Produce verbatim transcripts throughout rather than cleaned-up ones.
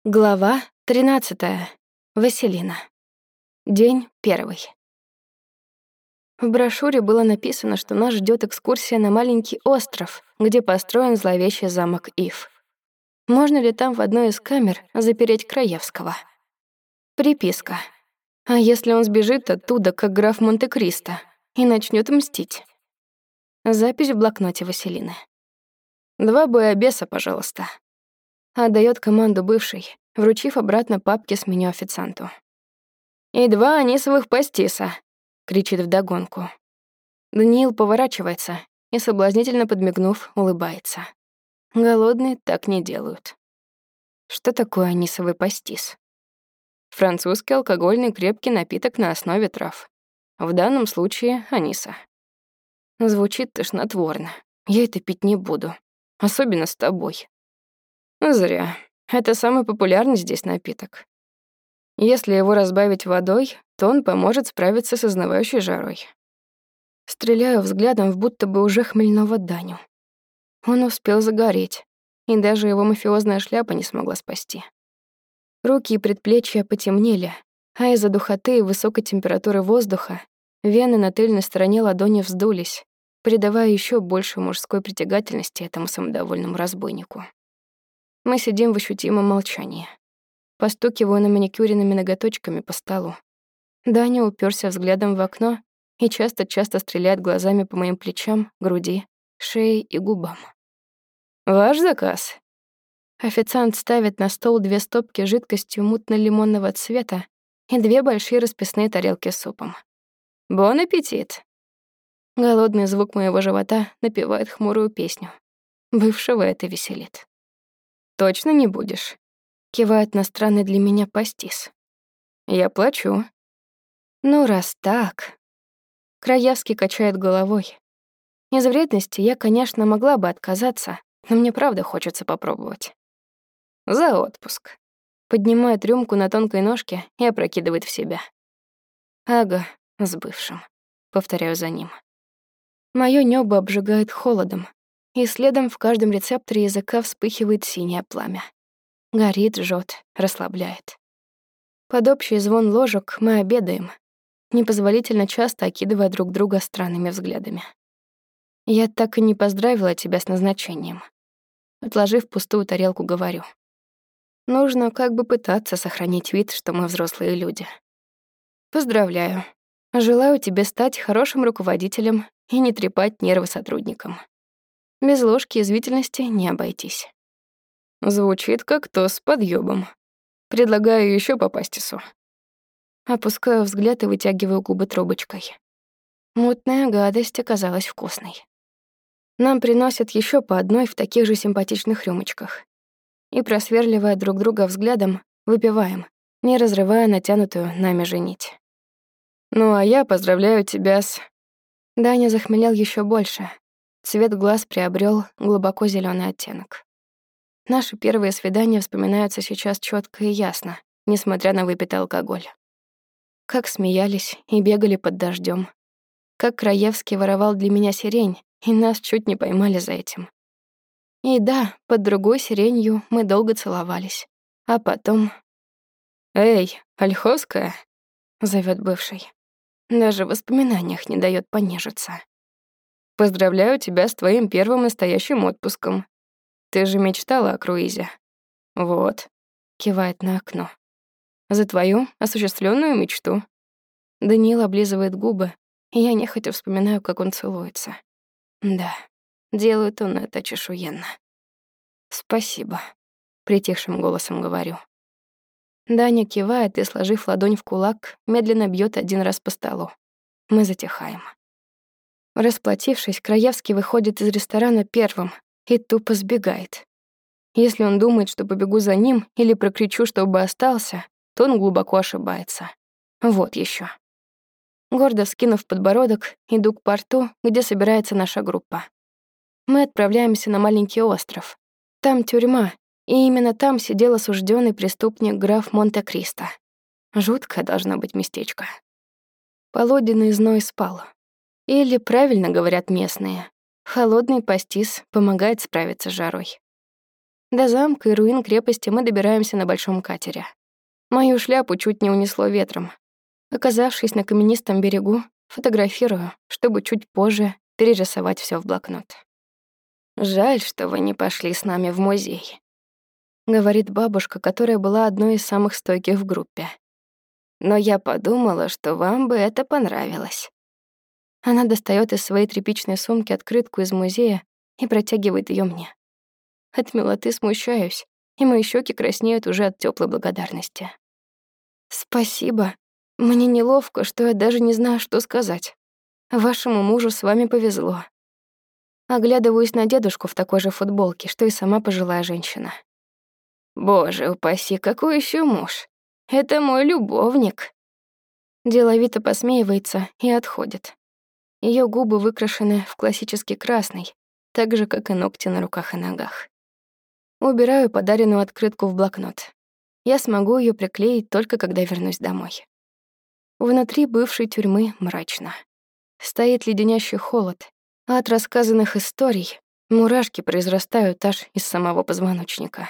Глава тринадцатая. Василина. День первый. В брошюре было написано, что нас ждет экскурсия на маленький остров, где построен зловещий замок Ив. Можно ли там в одной из камер запереть Краевского? Приписка. А если он сбежит оттуда, как граф Монте-Кристо, и начнет мстить? Запись в блокноте Василины. «Два боябеса, пожалуйста», — отдаёт команду бывший, вручив обратно папки с меню официанту. «И два анисовых пастиса», — кричит вдогонку. Даниил поворачивается и, соблазнительно подмигнув, улыбается. Голодные так не делают. Что такое анисовый пастис? Французский алкогольный крепкий напиток на основе трав. В данном случае аниса. Звучит тошнотворно. Я это пить не буду. Особенно с тобой. Зря. Это самый популярный здесь напиток. Если его разбавить водой, то он поможет справиться с изнывающей жарой. Стреляю взглядом в будто бы уже хмельного Даню. Он успел загореть, и даже его мафиозная шляпа не смогла спасти. Руки и предплечья потемнели, а из-за духоты и высокой температуры воздуха вены на тыльной стороне ладони вздулись, придавая еще больше мужской притягательности этому самодовольному разбойнику. Мы сидим в ощутимом молчании. Постукиваю на маникюренными ноготочками по столу. Даня уперся взглядом в окно и часто-часто стреляет глазами по моим плечам, груди, шее и губам. «Ваш заказ?» Официант ставит на стол две стопки жидкостью мутно-лимонного цвета и две большие расписные тарелки с супом. «Бон аппетит!» Голодный звук моего живота напевает хмурую песню. Бывшего это веселит. «Точно не будешь?» Кивает на странный для меня пастис. «Я плачу». «Ну, раз так...» Краевский качает головой. Из вредности я, конечно, могла бы отказаться, но мне правда хочется попробовать. «За отпуск». Поднимает рюмку на тонкой ножке и опрокидывает в себя. «Ага, с бывшим». Повторяю за ним. Моё небо обжигает холодом, и следом в каждом рецепторе языка вспыхивает синее пламя. Горит, жжёт, расслабляет. Под общий звон ложек мы обедаем, непозволительно часто окидывая друг друга странными взглядами. Я так и не поздравила тебя с назначением. Отложив пустую тарелку, говорю. Нужно как бы пытаться сохранить вид, что мы взрослые люди. Поздравляю. Желаю тебе стать хорошим руководителем и не трепать нервы сотрудникам. Без ложки язвительности не обойтись. Звучит как то с подъёбом. Предлагаю ещё по пастису. Опускаю взгляд и вытягиваю губы трубочкой. Мутная гадость оказалась вкусной. Нам приносят ещё по одной в таких же симпатичных рюмочках. И, просверливая друг друга взглядом, выпиваем, не разрывая натянутую нами же нить. Ну а я поздравляю тебя с... Даня захмелел ещё больше. Цвет глаз приобрёл глубоко зелёный оттенок. Наши первые свидания вспоминаются сейчас чётко и ясно, несмотря на выпитый алкоголь. Как смеялись и бегали под дождём. Как Краевский воровал для меня сирень, и нас чуть не поймали за этим. И да, под другой сиренью мы долго целовались. А потом... «Эй, Ольховская!» — зовёт бывший. Даже в воспоминаниях не даёт понежиться. «Поздравляю тебя с твоим первым настоящим отпуском. Ты же мечтала о круизе. Вот», — кивает на окно. «За твою осуществленную мечту». Даниил облизывает губы, и я нехотя вспоминаю, как он целуется. Да, делает он это чешуенно. «Спасибо», — притихшим голосом говорю. Даня кивает и, сложив ладонь в кулак, медленно бьёт один раз по столу. Мы затихаем. Расплатившись, Краевский выходит из ресторана первым и тупо сбегает. Если он думает, что побегу за ним или прокричу, чтобы остался, то он глубоко ошибается. Вот ещё. Гордо вскинув подбородок, иду к порту, где собирается наша группа. Мы отправляемся на маленький остров. Там тюрьма, и именно там сидел осуждённый преступник граф Монте-Кристо. Жуткое должно быть местечко. Полуденный зной спал. Или, правильно говорят местные, холодный пастис помогает справиться с жарой. До замка и руин крепости мы добираемся на большом катере. Мою шляпу чуть не унесло ветром. Оказавшись на каменистом берегу, фотографирую, чтобы чуть позже перерисовать всё в блокнот. «Жаль, что вы не пошли с нами в музей», — говорит бабушка, которая была одной из самых стойких в группе. «Но я подумала, что вам бы это понравилось». Она достаёт из своей тряпичной сумки открытку из музея и протягивает её мне. От милоты смущаюсь, и мои щеки краснеют уже от тёплой благодарности. «Спасибо. Мне неловко, что я даже не знаю, что сказать. Вашему мужу с вами повезло». Оглядываюсь на дедушку в такой же футболке, что и сама пожилая женщина. «Боже упаси, какой ещё муж? Это мой любовник». Деловито посмеивается и отходит. Её губы выкрашены в классический красный, так же, как и ногти на руках и ногах. Убираю подаренную открытку в блокнот. Я смогу её приклеить только когда вернусь домой. Внутри бывшей тюрьмы мрачно. Стоит леденящий холод, а от рассказанных историй мурашки произрастают аж из самого позвоночника.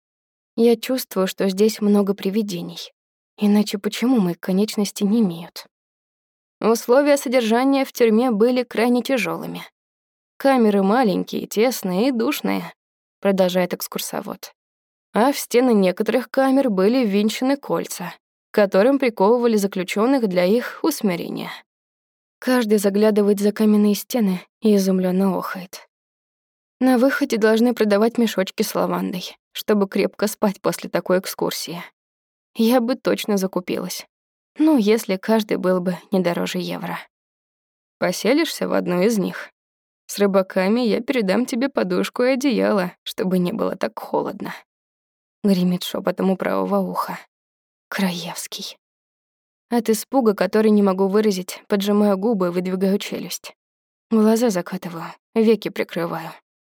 Я чувствую, что здесь много привидений. Иначе почему мои конечности немеют? Условия содержания в тюрьме были крайне тяжелыми. Камеры маленькие, тесные и душные, продолжает экскурсовод. А в стены некоторых камер были ввинчены кольца, к которым приковывали заключенных для их усмирения. Каждый заглядывает за каменные стены и изумленно охает. На выходе должны продавать мешочки с лавандой, чтобы крепко спать после такой экскурсии. Я бы точно закупилась. Ну, если каждый был бы не дороже евро. Поселишься в одну из них? С рыбаками я передам тебе подушку и одеяло, чтобы не было так холодно. Гремит шепотом у правого уха. Краевский. От испуга, который не могу выразить, поджимаю губы и выдвигаю челюсть. Глаза закатываю, веки прикрываю.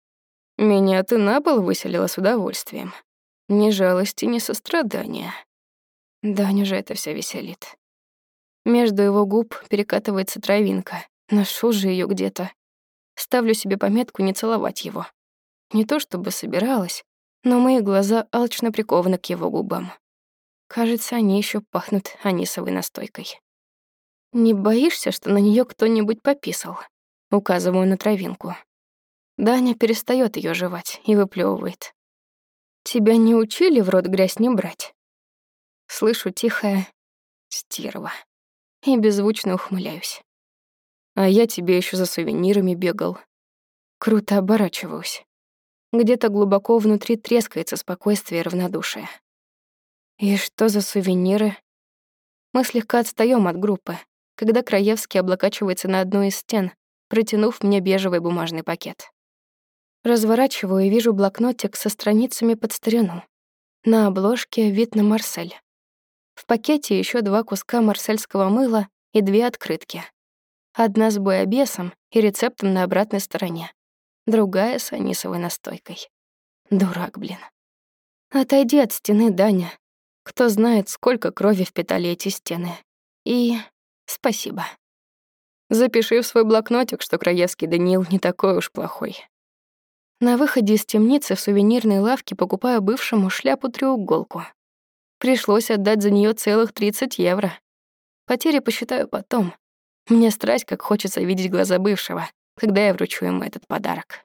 Меня ты на пол выселила с удовольствием. Ни жалости, ни сострадания. Даню же это всё веселит. Между его губ перекатывается травинка. Ношу же её где-то. Ставлю себе пометку не целовать его. Не то чтобы собиралась, но мои глаза алчно прикованы к его губам. Кажется, они ещё пахнут анисовой настойкой. «Не боишься, что на неё кто-нибудь пописал?» Указываю на травинку. Даня перестаёт её жевать и выплёвывает. «Тебя не учили в рот грязь не брать?» Слышу тихое «стерва» и беззвучно ухмыляюсь. А я тебе ещё за сувенирами бегал. Круто оборачиваюсь. Где-то глубоко внутри трескается спокойствие и равнодушие. И что за сувениры? Мы слегка отстаём от группы, когда Краевский облокачивается на одну из стен, протянув мне бежевый бумажный пакет. Разворачиваю и вижу блокнотик со страницами под старину. На обложке вид на Марсель. В пакете ещё два куска марсельского мыла и две открытки. Одна с буябесом и рецептом на обратной стороне, другая с анисовой настойкой. Дурак, блин. Отойди от стены, Даня. Кто знает, сколько крови впитали эти стены. И спасибо. Запиши в свой блокнотик, что Краевский Даниил не такой уж плохой. На выходе из темницы в сувенирной лавке покупаю бывшему шляпу-треуголку. Пришлось отдать за неё целых тридцать евро. Потери посчитаю потом. Мне страсть, как хочется видеть глаза бывшего, когда я вручу ему этот подарок.